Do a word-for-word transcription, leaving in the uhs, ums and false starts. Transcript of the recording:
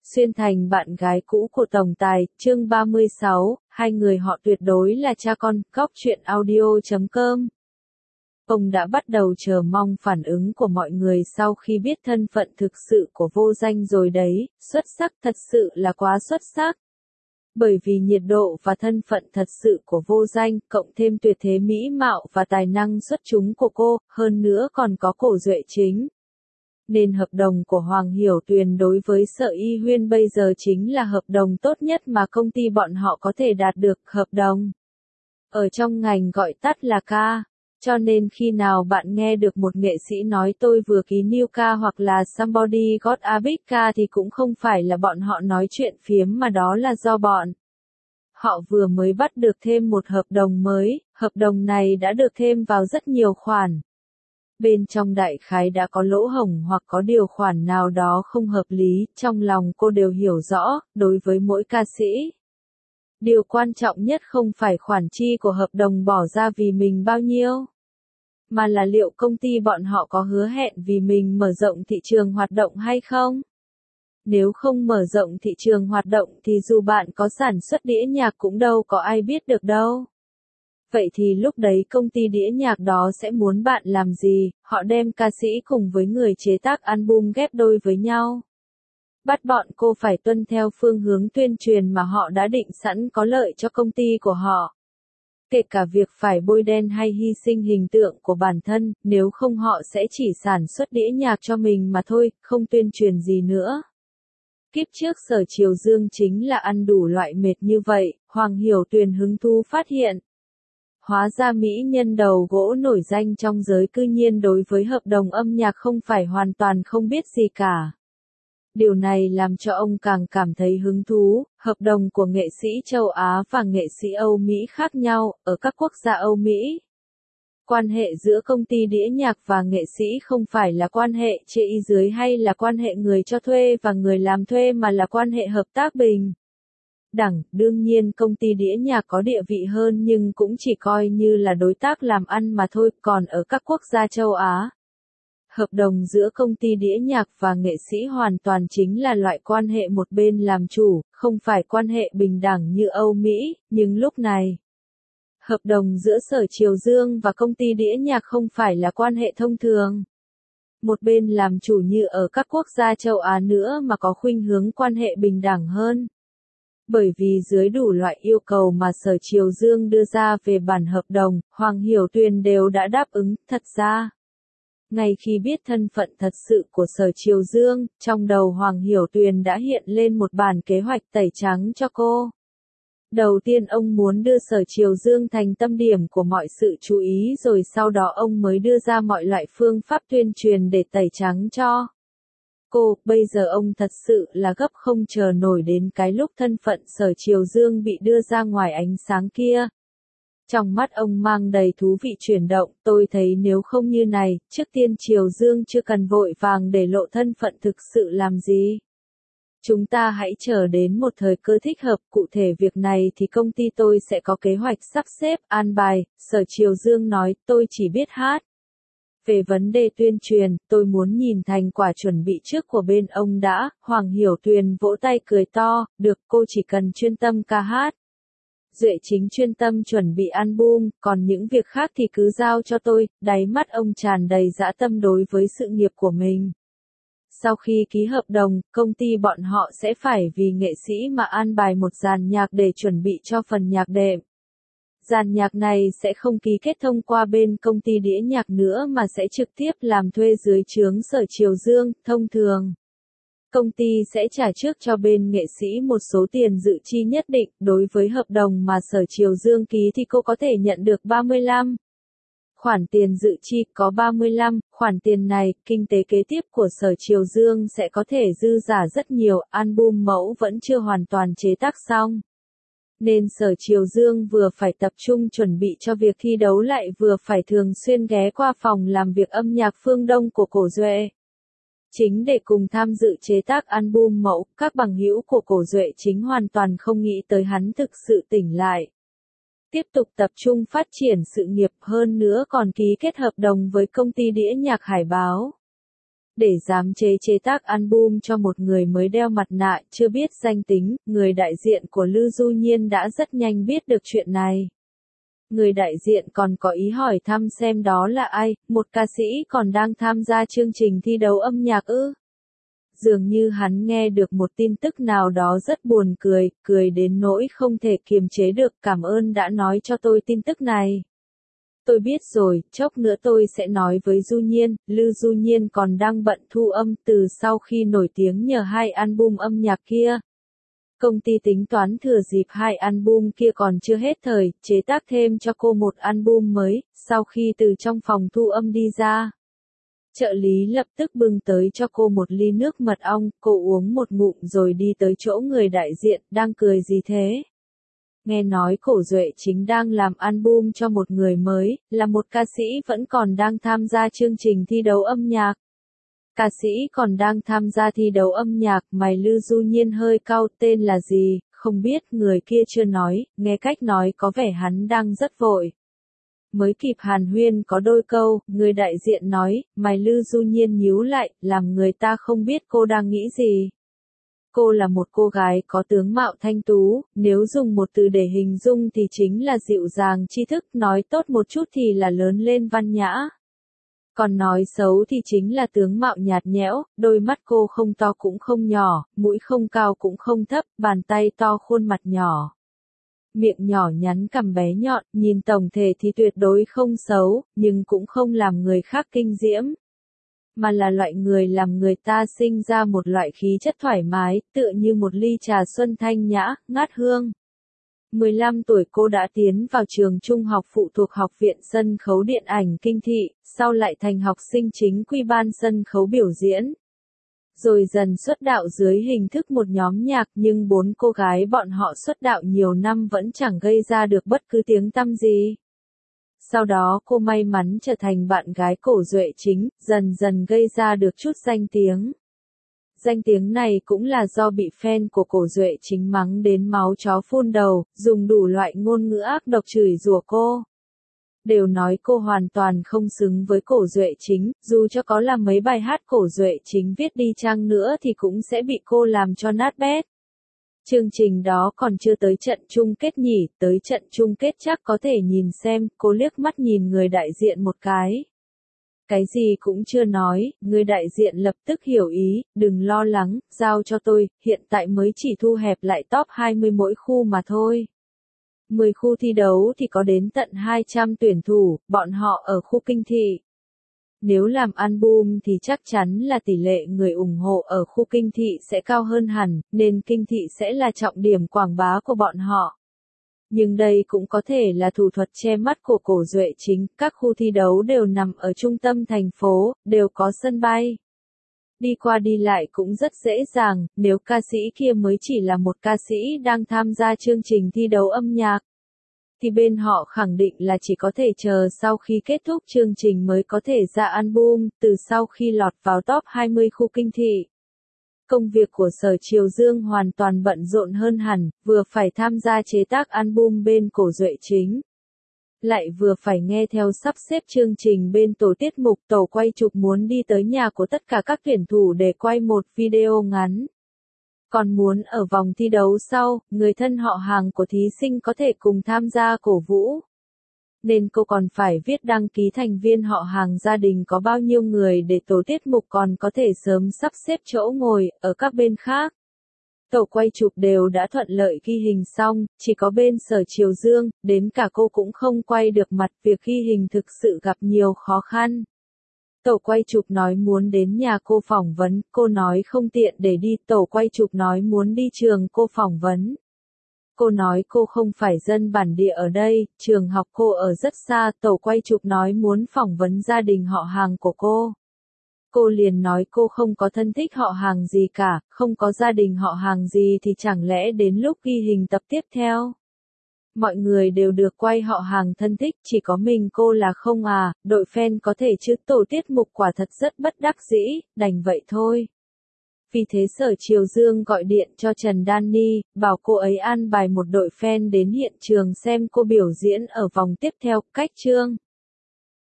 Xuyên thành bạn gái cũ của tổng tài, chương ba mươi sáu, hai người họ tuyệt đối là cha con, góc truyện audio chấm com. Ông đã bắt đầu chờ mong phản ứng của mọi người sau khi biết thân phận thực sự của Vô Danh rồi đấy, xuất sắc, thật sự là quá xuất sắc. Bởi vì nhiệt độ và thân phận thật sự của Vô Danh, cộng thêm tuyệt thế mỹ mạo và tài năng xuất chúng của cô, hơn nữa còn có Cổ Duệ chính. Nên hợp đồng của Hoàng Hiểu Tuyền đối với Sở Y Huyên bây giờ chính là hợp đồng tốt nhất mà công ty bọn họ có thể đạt được, hợp đồng. Ở trong ngành gọi tắt là ca. Cho nên khi nào bạn nghe được một nghệ sĩ nói tôi vừa ký new ca hoặc là somebody got a big ca thì cũng không phải là bọn họ nói chuyện phiếm mà đó là do bọn họ vừa mới bắt được thêm một hợp đồng mới, hợp đồng này đã được thêm vào rất nhiều khoản. Bên trong đại khái đã có lỗ hổng hoặc có điều khoản nào đó không hợp lý, trong lòng cô đều hiểu rõ, đối với mỗi ca sĩ. Điều quan trọng nhất không phải khoản chi của hợp đồng bỏ ra vì mình bao nhiêu, mà là liệu công ty bọn họ có hứa hẹn vì mình mở rộng thị trường hoạt động hay không. Nếu không mở rộng thị trường hoạt động thì dù bạn có sản xuất đĩa nhạc cũng đâu có ai biết được đâu. Vậy thì lúc đấy công ty đĩa nhạc đó sẽ muốn bạn làm gì? Họ đem ca sĩ cùng với người chế tác album ghép đôi với nhau. Bắt bọn cô phải tuân theo phương hướng tuyên truyền mà họ đã định sẵn có lợi cho công ty của họ. Kể cả việc phải bôi đen hay hy sinh hình tượng của bản thân, nếu không họ sẽ chỉ sản xuất đĩa nhạc cho mình mà thôi, không tuyên truyền gì nữa. Kiếp trước Sở Triều Dương chính là ăn đủ loại mệt như vậy, Hoàng Hiểu Tuyền hứng thú phát hiện. Hóa ra mỹ nhân đầu gỗ nổi danh trong giới cư nhiên đối với hợp đồng âm nhạc không phải hoàn toàn không biết gì cả. Điều này làm cho ông càng cảm thấy hứng thú, hợp đồng của nghệ sĩ châu Á và nghệ sĩ Âu Mỹ khác nhau, ở các quốc gia Âu Mỹ. Quan hệ giữa công ty đĩa nhạc và nghệ sĩ không phải là quan hệ trên dưới hay là quan hệ người cho thuê và người làm thuê mà là quan hệ hợp tác bình đẳng. Đương nhiên công ty đĩa nhạc có địa vị hơn nhưng cũng chỉ coi như là đối tác làm ăn mà thôi, còn ở các quốc gia châu Á, hợp đồng giữa công ty đĩa nhạc và nghệ sĩ hoàn toàn chính là loại quan hệ một bên làm chủ, không phải quan hệ bình đẳng như Âu Mỹ, nhưng lúc này, hợp đồng giữa Sở Triều Dương và công ty đĩa nhạc không phải là quan hệ thông thường. Một bên làm chủ như ở các quốc gia châu Á nữa mà có khuynh hướng quan hệ bình đẳng hơn. Bởi vì dưới đủ loại yêu cầu mà Sở Triều Dương đưa ra về bản hợp đồng, Hoàng Hiểu Tuyền đều đã đáp ứng, thật ra. Ngay khi biết thân phận thật sự của Sở Triều Dương, trong đầu Hoàng Hiểu Tuyền đã hiện lên một bản kế hoạch tẩy trắng cho cô. Đầu tiên ông muốn đưa Sở Triều Dương thành tâm điểm của mọi sự chú ý rồi sau đó ông mới đưa ra mọi loại phương pháp tuyên truyền để tẩy trắng cho cô. Bây giờ ông thật sự là gấp không chờ nổi đến cái lúc thân phận Sở Triều Dương bị đưa ra ngoài ánh sáng kia. Trong mắt ông mang đầy thú vị chuyển động, tôi thấy nếu không như này, trước tiên Triều Dương chưa cần vội vàng để lộ thân phận thực sự làm gì. Chúng ta hãy chờ đến một thời cơ thích hợp, cụ thể việc này thì công ty tôi sẽ có kế hoạch sắp xếp, an bài. Sở Triều Dương nói, tôi chỉ biết hát. Về vấn đề tuyên truyền, tôi muốn nhìn thành quả chuẩn bị trước của bên ông đã. Hoàng Hiểu Tuyền vỗ tay cười to, được, cô chỉ cần chuyên tâm ca hát. Duệ chính chuyên tâm chuẩn bị album, còn những việc khác thì cứ giao cho tôi. Đáy mắt ông tràn đầy dã tâm đối với sự nghiệp của mình. Sau khi ký hợp đồng, công ty bọn họ sẽ phải vì nghệ sĩ mà an bài một dàn nhạc để chuẩn bị cho phần nhạc đệm. Dàn nhạc này sẽ không ký kết thông qua bên công ty đĩa nhạc nữa mà sẽ trực tiếp làm thuê dưới trướng Sở Triều Dương. Thông thường, công ty sẽ trả trước cho bên nghệ sĩ một số tiền dự chi nhất định, đối với hợp đồng mà Sở Triều Dương ký thì cô có thể nhận được ba mươi lăm. Khoản tiền dự chi có ba mươi lăm, khoản tiền này, kinh tế kế tiếp của Sở Triều Dương sẽ có thể dư giả rất nhiều, album mẫu vẫn chưa hoàn toàn chế tác xong. Nên Sở Triều Dương vừa phải tập trung chuẩn bị cho việc thi đấu lại vừa phải thường xuyên ghé qua phòng làm việc âm nhạc Phương Đông của Cổ Duệ chính để cùng tham dự chế tác album mẫu. Các bằng hữu của Cổ Duệ chính hoàn toàn không nghĩ tới hắn thực sự tỉnh lại. Tiếp tục tập trung phát triển sự nghiệp hơn nữa còn ký kết hợp đồng với công ty đĩa nhạc Hải Báo. để dám chế chế tác album cho một người mới đeo mặt nạ, chưa biết danh tính, người đại diện của Lư Du Nhiên đã rất nhanh biết được chuyện này. Người đại diện còn có ý hỏi thăm xem đó là ai, một ca sĩ còn đang tham gia chương trình thi đấu âm nhạc ư? Dường như hắn nghe được một tin tức nào đó rất buồn cười, cười đến nỗi không thể kiềm chế được, cảm ơn đã nói cho tôi tin tức này. Tôi biết rồi, chốc nữa tôi sẽ nói với Du Nhiên. Lư Du Nhiên còn đang bận thu âm từ sau khi nổi tiếng nhờ hai album âm nhạc kia. Công ty tính toán thừa dịp hai album kia còn chưa hết thời, chế tác thêm cho cô một album mới, sau khi từ trong phòng thu âm đi ra. Trợ lý lập tức bưng tới cho cô một ly nước mật ong, cô uống một ngụm rồi đi tới chỗ người đại diện, đang cười gì thế? Nghe nói Cổ Duệ Chính đang làm album cho một người mới, là một ca sĩ vẫn còn đang tham gia chương trình thi đấu âm nhạc. Ca sĩ còn đang tham gia thi đấu âm nhạc, mày Lư Du Nhiên hơi cau, tên là gì, không biết, người kia chưa nói, nghe cách nói có vẻ hắn đang rất vội. Mới kịp hàn huyên có đôi câu, người đại diện nói, mày Lư Du Nhiên nhíu lại, làm người ta không biết cô đang nghĩ gì. Cô là một cô gái có tướng mạo thanh tú, nếu dùng một từ để hình dung thì chính là dịu dàng tri thức, nói tốt một chút thì là lớn lên văn nhã. Còn nói xấu thì chính là tướng mạo nhạt nhẽo, đôi mắt cô không to cũng không nhỏ, mũi không cao cũng không thấp, bàn tay to khuôn mặt nhỏ. Miệng nhỏ nhắn cằm bé nhọn, nhìn tổng thể thì tuyệt đối không xấu, nhưng cũng không làm người khác kinh diễm. Mà là loại người làm người ta sinh ra một loại khí chất thoải mái, tựa như một ly trà xuân thanh nhã, ngát hương. mười lăm tuổi cô đã tiến vào trường trung học phụ thuộc Học viện Sân khấu Điện ảnh Kinh Thị, sau lại thành học sinh chính quy ban sân khấu biểu diễn. Rồi dần xuất đạo dưới hình thức một nhóm nhạc, nhưng bốn cô gái bọn họ xuất đạo nhiều năm vẫn chẳng gây ra được bất cứ tiếng tăm gì. Sau đó cô may mắn trở thành bạn gái Cổ Duệ Chính, dần dần gây ra được chút danh tiếng. Danh tiếng này cũng là do bị fan của Cổ Duệ Chính mắng đến máu chó phun đầu, dùng đủ loại ngôn ngữ ác độc chửi rủa cô. Đều nói cô hoàn toàn không xứng với Cổ Duệ Chính, dù cho có là mấy bài hát Cổ Duệ Chính viết đi chăng nữa thì cũng sẽ bị cô làm cho nát bét. Chương trình đó còn chưa tới trận chung kết nhỉ, tới trận chung kết chắc có thể nhìn xem, cô liếc mắt nhìn người đại diện một cái. Cái gì cũng chưa nói, người đại diện lập tức hiểu ý, đừng lo lắng, giao cho tôi, hiện tại mới chỉ thu hẹp lại top hai mươi mỗi khu mà thôi. mười khu thi đấu thì có đến tận hai trăm tuyển thủ, bọn họ ở khu Kinh Thị. Nếu làm album thì chắc chắn là tỷ lệ người ủng hộ ở khu Kinh Thị sẽ cao hơn hẳn, nên Kinh Thị sẽ là trọng điểm quảng bá của bọn họ. Nhưng đây cũng có thể là thủ thuật che mắt của Cổ Duệ Chính, các khu thi đấu đều nằm ở trung tâm thành phố, đều có sân bay. Đi qua đi lại cũng rất dễ dàng, nếu ca sĩ kia mới chỉ là một ca sĩ đang tham gia chương trình thi đấu âm nhạc, thì bên họ khẳng định là chỉ có thể chờ sau khi kết thúc chương trình mới có thể ra album, từ sau khi lọt vào top hai mươi khu Kinh Thị. Công việc của Sở Triều Dương hoàn toàn bận rộn hơn hẳn, vừa phải tham gia chế tác album bên Cổ Duệ Chính, lại vừa phải nghe theo sắp xếp chương trình bên tổ tiết mục, tổ quay chụp muốn đi tới nhà của tất cả các tuyển thủ để quay một video ngắn. Còn muốn ở vòng thi đấu sau, người thân họ hàng của thí sinh có thể cùng tham gia cổ vũ. Nên cô còn phải viết đăng ký thành viên họ hàng gia đình có bao nhiêu người để tổ tiết mục còn có thể sớm sắp xếp chỗ ngồi, ở các bên khác. Tổ quay chụp đều đã thuận lợi ghi hình xong, chỉ có bên Sở Triều Dương, đến cả cô cũng không quay được mặt, việc ghi hình thực sự gặp nhiều khó khăn. Tổ quay chụp nói muốn đến nhà cô phỏng vấn, cô nói không tiện để đi, tổ quay chụp nói muốn đi trường cô phỏng vấn. Cô nói cô không phải dân bản địa ở đây, trường học cô ở rất xa, tổ quay chụp nói muốn phỏng vấn gia đình họ hàng của cô. Cô liền nói cô không có thân thích họ hàng gì cả, không có gia đình họ hàng gì thì chẳng lẽ đến lúc ghi hình tập tiếp theo. Mọi người đều được quay họ hàng thân thích, chỉ có mình cô là không à, đội fan có thể chứ, tổ tiết mục quả thật rất bất đắc dĩ, đành vậy thôi. Vì thế Sở Triều Dương gọi điện cho Trần Đan Ni, bảo cô ấy an bài một đội fan đến hiện trường xem cô biểu diễn ở vòng tiếp theo, cách chương.